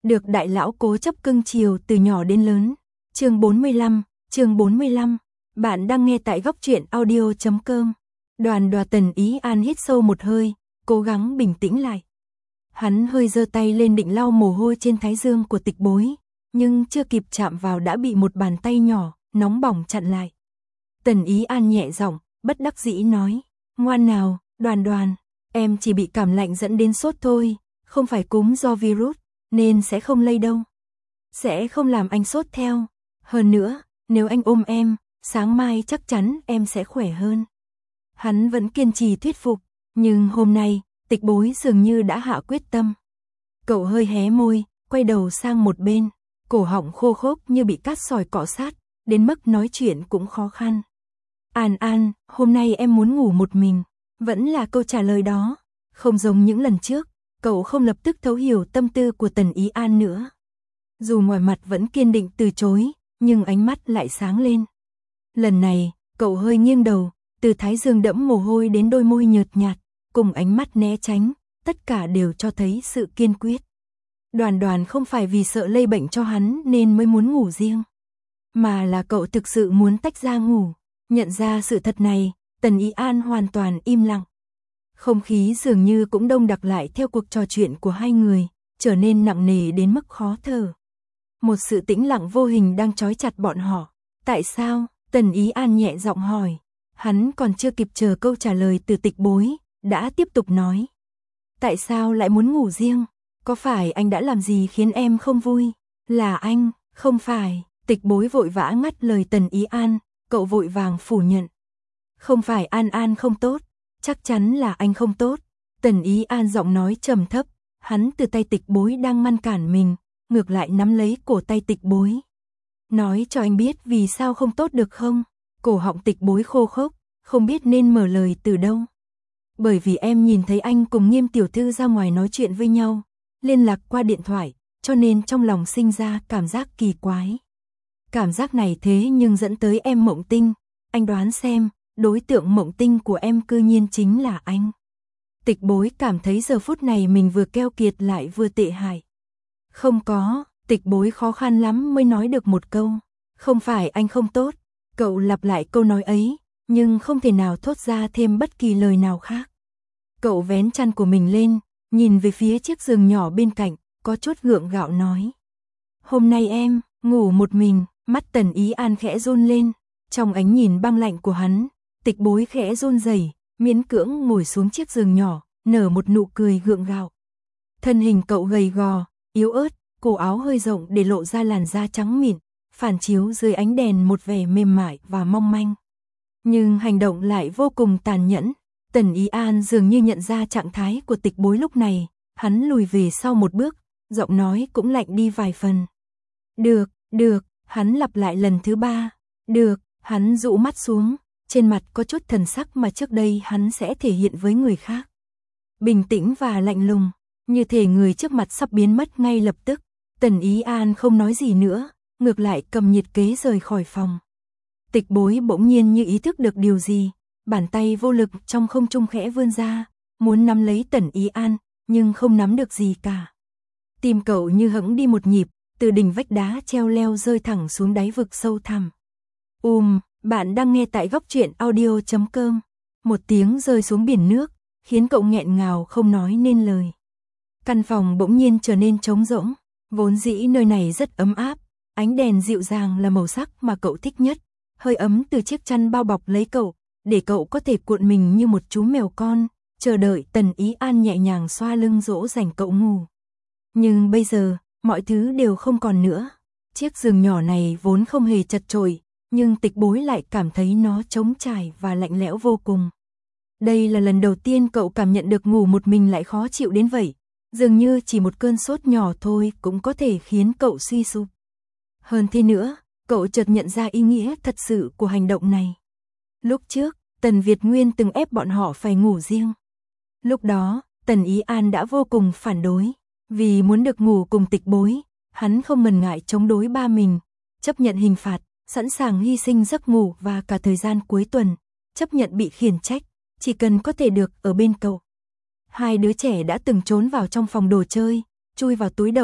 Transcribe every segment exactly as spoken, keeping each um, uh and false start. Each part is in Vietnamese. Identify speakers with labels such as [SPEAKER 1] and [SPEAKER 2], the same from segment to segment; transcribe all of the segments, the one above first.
[SPEAKER 1] được đại lão cố chấp cưng chiều từ nhỏ đến lớn. Chương bốn mươi lăm, chương bốn mươi lăm. Bạn đang nghe tại góc truyện audio chấm com. Đoàn Đoà Tần Ý An hít sâu một hơi, cố gắng bình tĩnh lại. Hắn hơi giơ tay lên định lau mồ hôi trên thái dương của Tịch Bối, nhưng chưa kịp chạm vào đã bị một bàn tay nhỏ, nóng bỏng chặn lại. Tần Ý An nhẹ giọng, bất đắc dĩ nói, ngoan nào, Đoàn Đoàn, em chỉ bị cảm lạnh dẫn đến sốt thôi, không phải cúm do virus, nên sẽ không lây đâu. Sẽ không làm anh sốt theo. Hơn nữa, nếu anh ôm em, sáng mai chắc chắn em sẽ khỏe hơn. Hắn vẫn kiên trì thuyết phục, nhưng hôm nay, Tịch Bối dường như đã hạ quyết tâm. Cậu hơi hé môi, quay đầu sang một bên, cổ họng khô khốc như bị cát sỏi cọ sát, đến mức nói chuyện cũng khó khăn. An An, hôm nay em muốn ngủ một mình. Vẫn là câu trả lời đó, không giống những lần trước, cậu không lập tức thấu hiểu tâm tư của Tần Ý An nữa. Dù ngoài mặt vẫn kiên định từ chối, nhưng ánh mắt lại sáng lên. Lần này, cậu hơi nghiêng đầu, từ thái dương đẫm mồ hôi đến đôi môi nhợt nhạt, cùng ánh mắt né tránh, tất cả đều cho thấy sự kiên quyết. Đoàn Đoàn không phải vì sợ lây bệnh cho hắn nên mới muốn ngủ riêng, mà là cậu thực sự muốn tách ra ngủ. Nhận ra sự thật này, Tần Ý An hoàn toàn im lặng. Không khí dường như cũng đông đặc lại theo cuộc trò chuyện của hai người, trở nên nặng nề đến mức khó thở. Một sự tĩnh lặng vô hình đang trói chặt bọn họ. Tại sao? Tần Ý An nhẹ giọng hỏi. Hắn còn chưa kịp chờ câu trả lời từ Tịch Bối, đã tiếp tục nói. Tại sao lại muốn ngủ riêng? Có phải anh đã làm gì khiến em không vui? Là anh, không phải. Tịch Bối vội vã ngắt lời Tần Ý An, cậu vội vàng phủ nhận. Không phải An An không tốt, chắc chắn là anh không tốt. Tần Ý An giọng nói trầm thấp, hắn từ tay Tịch Bối đang ngăn cản mình, ngược lại nắm lấy cổ tay Tịch Bối. Nói cho anh biết vì sao không tốt được không? Cổ họng Tịch Bối khô khốc, không biết nên mở lời từ đâu. Bởi vì em nhìn thấy anh cùng Nghiêm tiểu thư ra ngoài nói chuyện với nhau, liên lạc qua điện thoại, cho nên trong lòng sinh ra cảm giác kỳ quái. Cảm giác này thế nhưng dẫn tới em mộng tinh, anh đoán xem, đối tượng mộng tinh của em cư nhiên chính là anh. Tịch Bối cảm thấy giờ phút này mình vừa keo kiệt lại vừa tệ hại. Không có, Tịch Bối khó khăn lắm mới nói được một câu. Không phải anh không tốt. Cậu lặp lại câu nói ấy, nhưng không thể nào thốt ra thêm bất kỳ lời nào khác. Cậu vén chăn của mình lên, nhìn về phía chiếc giường nhỏ bên cạnh, có chút gượng gạo nói. Hôm nay em, ngủ một mình. Mắt Tần Ý An khẽ run lên, trong ánh nhìn băng lạnh của hắn, Tịch Bối khẽ run rẩy, miễn cưỡng ngồi xuống chiếc giường nhỏ, nở một nụ cười gượng gạo. Thân hình cậu gầy gò, yếu ớt, cổ áo hơi rộng để lộ ra làn da trắng mịn, phản chiếu dưới ánh đèn một vẻ mềm mại và mong manh. Nhưng hành động lại vô cùng tàn nhẫn. Tần Ý An dường như nhận ra trạng thái của Tịch Bối lúc này, hắn lùi về sau một bước, giọng nói cũng lạnh đi vài phần. Được, được. Hắn lặp lại lần thứ ba. Được, hắn dụ mắt xuống, trên mặt có chút thần sắc mà trước đây hắn sẽ thể hiện với người khác. Bình tĩnh và lạnh lùng, như thể người trước mặt sắp biến mất ngay lập tức. Tần Ý An không nói gì nữa, ngược lại cầm nhiệt kế rời khỏi phòng. Tịch Bối bỗng nhiên như ý thức được điều gì, bàn tay vô lực trong không trung khẽ vươn ra, muốn nắm lấy Tần Ý An, nhưng không nắm được gì cả. Tim cậu như hững đi một nhịp, từ đỉnh vách đá treo leo rơi thẳng xuống đáy vực sâu thẳm. Um, bạn đang nghe tại góc truyện audio chấm com. Một tiếng rơi xuống biển nước, khiến cậu nghẹn ngào không nói nên lời. Căn phòng bỗng nhiên trở nên trống rỗng, vốn dĩ nơi này rất ấm áp, ánh đèn dịu dàng là màu sắc mà cậu thích nhất, hơi ấm từ chiếc chăn bao bọc lấy cậu, để cậu có thể cuộn mình như một chú mèo con, chờ đợi Tần Ý An nhẹ nhàng xoa lưng dỗ dành cậu ngủ. Nhưng bây giờ, mọi thứ đều không còn nữa. Chiếc giường nhỏ này vốn không hề chật chội, nhưng Tịch Bối lại cảm thấy nó trống trải và lạnh lẽo vô cùng. Đây là lần đầu tiên cậu cảm nhận được ngủ một mình lại khó chịu đến vậy. Dường như chỉ một cơn sốt nhỏ thôi cũng có thể khiến cậu suy sụp. Hơn thế nữa, cậu chợt nhận ra ý nghĩa thật sự của hành động này. Lúc trước, Tần Việt Nguyên từng ép bọn họ phải ngủ riêng. Lúc đó, Tần Ý An đã vô cùng phản đối. Vì muốn được ngủ cùng Tịch Bối, hắn không ngần ngại chống đối ba mình, chấp nhận hình phạt, sẵn sàng hy sinh giấc ngủ và cả thời gian cuối tuần, chấp nhận bị khiển trách, chỉ cần có thể được ở bên cậu. Hai đứa trẻ đã từng trốn vào trong phòng đồ chơi, chui vào túi đậu,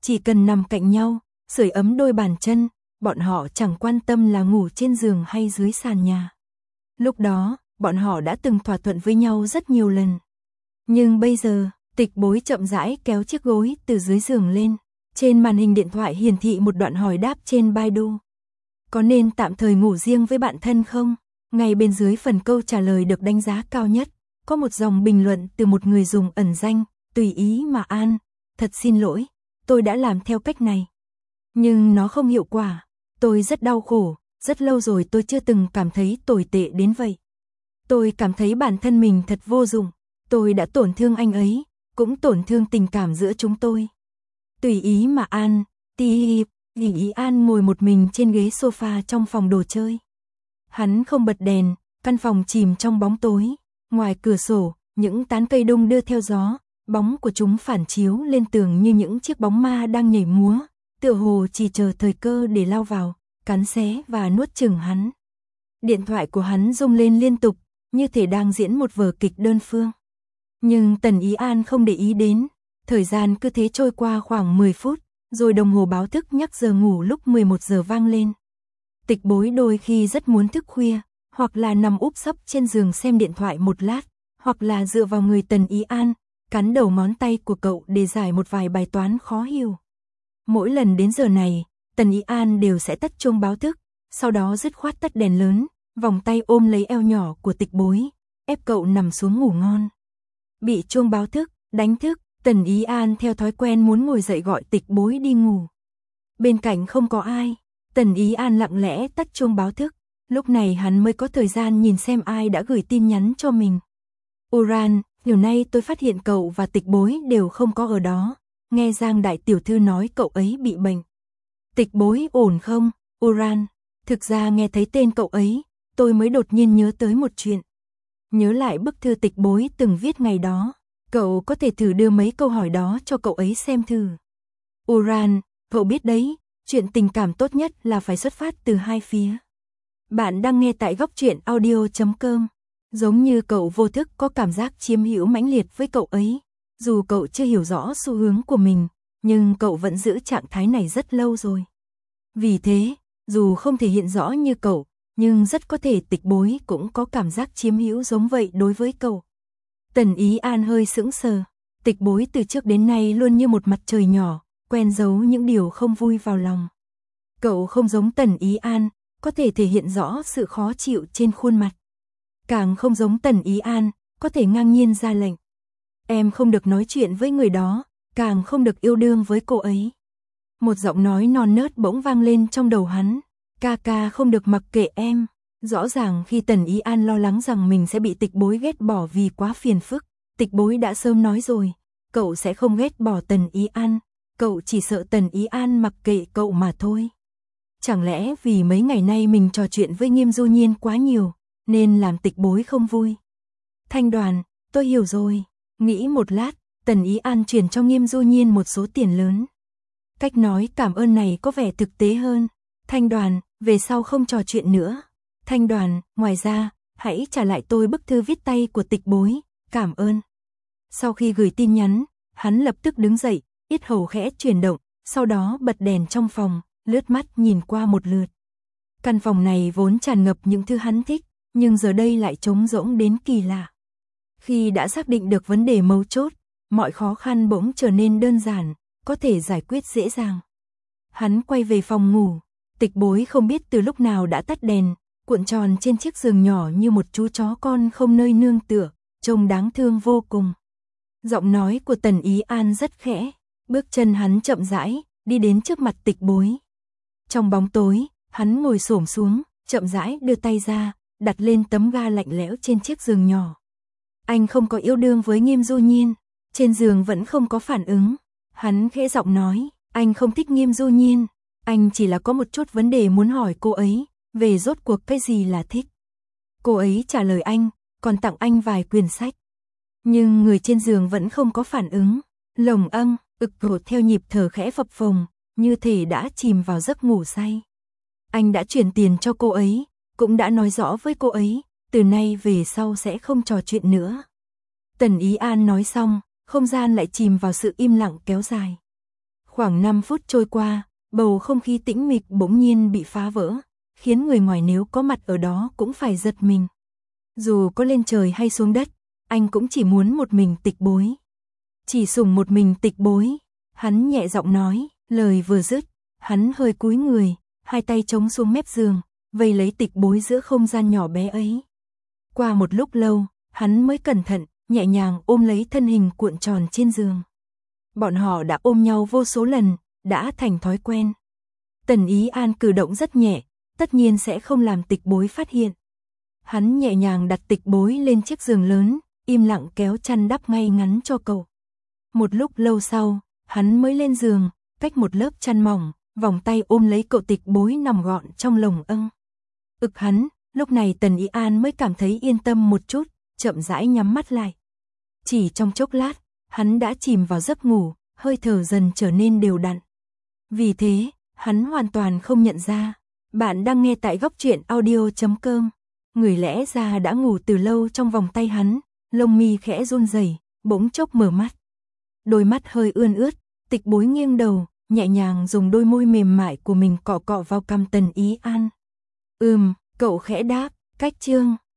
[SPEAKER 1] chỉ cần nằm cạnh nhau, sưởi ấm đôi bàn chân, bọn họ chẳng quan tâm là ngủ trên giường hay dưới sàn nhà. Lúc đó, bọn họ đã từng thỏa thuận với nhau rất nhiều lần. Nhưng bây giờ, Tịch Bối chậm rãi kéo chiếc gối từ dưới giường lên. Trên màn hình điện thoại hiển thị một đoạn hỏi đáp trên Baidu. Có nên tạm thời ngủ riêng với bạn thân không? Ngay bên dưới phần câu trả lời được đánh giá cao nhất, có một dòng bình luận từ một người dùng ẩn danh, tùy ý mà an. Thật xin lỗi, tôi đã làm theo cách này. Nhưng nó không hiệu quả. Tôi rất đau khổ, rất lâu rồi tôi chưa từng cảm thấy tồi tệ đến vậy. Tôi cảm thấy bản thân mình thật vô dụng. Tôi đã tổn thương anh ấy, cũng tổn thương tình cảm giữa chúng tôi. Tùy ý mà an, tí Lý Ý An ngồi một mình trên ghế sofa trong phòng đồ chơi. Hắn không bật đèn, căn phòng chìm trong bóng tối. Ngoài cửa sổ, những tán cây đung đưa theo gió, bóng của chúng phản chiếu lên tường như những chiếc bóng ma đang nhảy múa, tựa hồ chỉ chờ thời cơ để lao vào, cắn xé và nuốt chửng hắn. Điện thoại của hắn rung lên liên tục, như thể đang diễn một vở kịch đơn phương. Nhưng Tần Ý An không để ý đến, thời gian cứ thế trôi qua khoảng mười phút, rồi đồng hồ báo thức nhắc giờ ngủ lúc mười một giờ vang lên. Tịch Bối đôi khi rất muốn thức khuya, hoặc là nằm úp sấp trên giường xem điện thoại một lát, hoặc là dựa vào người Tần Ý An, cắn đầu ngón tay của cậu để giải một vài bài toán khó hiểu. Mỗi lần đến giờ này, Tần Ý An đều sẽ tắt chuông báo thức, sau đó dứt khoát tắt đèn lớn, vòng tay ôm lấy eo nhỏ của Tịch Bối, ép cậu nằm xuống ngủ ngon. Bị chuông báo thức đánh thức, Tần Ý An theo thói quen muốn ngồi dậy gọi Tịch Bối đi ngủ. Bên cạnh không có ai, Tần Ý An lặng lẽ tắt chuông báo thức, lúc này hắn mới có thời gian nhìn xem ai đã gửi tin nhắn cho mình. Uran, chiều nay tôi phát hiện cậu và Tịch Bối đều không có ở đó, nghe Giang đại tiểu thư nói cậu ấy bị bệnh. Tịch Bối ổn không, Uran? Thực ra nghe thấy tên cậu ấy, tôi mới đột nhiên nhớ tới một chuyện. Nhớ lại bức thư Tịch Bối từng viết ngày đó, cậu có thể thử đưa mấy câu hỏi đó cho cậu ấy xem thử. Uran, cậu biết đấy, chuyện tình cảm tốt nhất là phải xuất phát từ hai phía. Bạn đang nghe tại góc truyện audio chấm com. Giống như cậu vô thức có cảm giác chiếm hữu mãnh liệt với cậu ấy. Dù cậu chưa hiểu rõ xu hướng của mình, nhưng cậu vẫn giữ trạng thái này rất lâu rồi. Vì thế, dù không thể hiện rõ như cậu, nhưng rất có thể Tịch Bối cũng có cảm giác chiếm hữu giống vậy đối với cậu. Tần Ý An hơi sững sờ. Tịch Bối từ trước đến nay luôn như một mặt trời nhỏ, quen giấu những điều không vui vào lòng. Cậu không giống Tần Ý An, có thể thể hiện rõ sự khó chịu trên khuôn mặt. Càng không giống Tần Ý An, có thể ngang nhiên ra lệnh. Em không được nói chuyện với người đó, càng không được yêu đương với cô ấy. Một giọng nói non nớt bỗng vang lên trong đầu hắn. Ca ca không được mặc kệ em. Rõ ràng khi Tần Ý An lo lắng rằng mình sẽ bị Tịch Bối ghét bỏ vì quá phiền phức, Tịch Bối đã sớm nói rồi, cậu sẽ không ghét bỏ Tần Ý An, cậu chỉ sợ Tần Ý An mặc kệ cậu mà thôi. Chẳng lẽ vì mấy ngày nay mình trò chuyện với Nghiêm Du Nhiên quá nhiều, nên làm Tịch Bối không vui? Thanh Đoàn, tôi hiểu rồi. Nghĩ một lát, Tần Ý An chuyển cho Nghiêm Du Nhiên một số tiền lớn. Cách nói cảm ơn này có vẻ thực tế hơn. Thanh Đoàn, về sau không trò chuyện nữa. Thanh Đoàn, ngoài ra, hãy trả lại tôi bức thư viết tay của Tịch Bối, cảm ơn. Sau khi gửi tin nhắn, hắn lập tức đứng dậy, yết hầu khẽ chuyển động, sau đó bật đèn trong phòng, lướt mắt nhìn qua một lượt. Căn phòng này vốn tràn ngập những thứ hắn thích, nhưng giờ đây lại trống rỗng đến kỳ lạ. Khi đã xác định được vấn đề mấu chốt, mọi khó khăn bỗng trở nên đơn giản, có thể giải quyết dễ dàng. Hắn quay về phòng ngủ, Tịch Bối không biết từ lúc nào đã tắt đèn, cuộn tròn trên chiếc giường nhỏ như một chú chó con không nơi nương tựa, trông đáng thương vô cùng. Giọng nói của Tần Ý An rất khẽ, bước chân hắn chậm rãi, đi đến trước mặt Tịch Bối. Trong bóng tối, hắn ngồi xổm xuống, chậm rãi đưa tay ra, đặt lên tấm ga lạnh lẽo trên chiếc giường nhỏ. Anh không có yêu đương với Nghiêm Du Nhiên, trên giường vẫn không có phản ứng. Hắn khẽ giọng nói, anh không thích Nghiêm Du Nhiên, anh chỉ là có một chút vấn đề muốn hỏi cô ấy, về rốt cuộc cái gì là thích. Cô ấy trả lời anh, còn tặng anh vài quyển sách. Nhưng người trên giường vẫn không có phản ứng, lồng âng, ực rột theo nhịp thở khẽ phập phồng, như thể đã chìm vào giấc ngủ say. Anh đã chuyển tiền cho cô ấy, cũng đã nói rõ với cô ấy, từ nay về sau sẽ không trò chuyện nữa. Tần Ý An nói xong, không gian lại chìm vào sự im lặng kéo dài. Khoảng năm phút trôi qua, bầu không khí tĩnh mịch bỗng nhiên bị phá vỡ, khiến người ngoài nếu có mặt ở đó cũng phải giật mình. Dù có lên trời hay xuống đất, anh cũng chỉ muốn một mình Tịch Bối. Chỉ sủng một mình Tịch Bối, hắn nhẹ giọng nói, lời vừa dứt, hắn hơi cúi người, hai tay chống xuống mép giường, vây lấy Tịch Bối giữa không gian nhỏ bé ấy. Qua một lúc lâu, hắn mới cẩn thận, nhẹ nhàng ôm lấy thân hình cuộn tròn trên giường. Bọn họ đã ôm nhau vô số lần, đã thành thói quen. Tần Ý An cử động rất nhẹ, tất nhiên sẽ không làm Tịch Bối phát hiện. Hắn nhẹ nhàng đặt Tịch Bối lên chiếc giường lớn, im lặng kéo chăn đắp ngay ngắn cho cậu. Một lúc lâu sau, hắn mới lên giường, cách một lớp chăn mỏng, vòng tay ôm lấy cậu Tịch Bối nằm gọn trong lồng âng. Ực hắn, lúc này Tần Ý An mới cảm thấy yên tâm một chút, chậm rãi nhắm mắt lại. Chỉ trong chốc lát, hắn đã chìm vào giấc ngủ, hơi thở dần trở nên đều đặn. Vì thế, hắn hoàn toàn không nhận ra. Bạn đang nghe tại góc truyện audio chấm com. Người lẽ ra đã ngủ từ lâu trong vòng tay hắn, lông mi khẽ run rẩy, bỗng chốc mở mắt. Đôi mắt hơi ươn ướt, Tịch Bối nghiêng đầu, nhẹ nhàng dùng đôi môi mềm mại của mình cọ cọ vào cằm Tần Ý An. Ừm, cậu khẽ đáp, cách chương.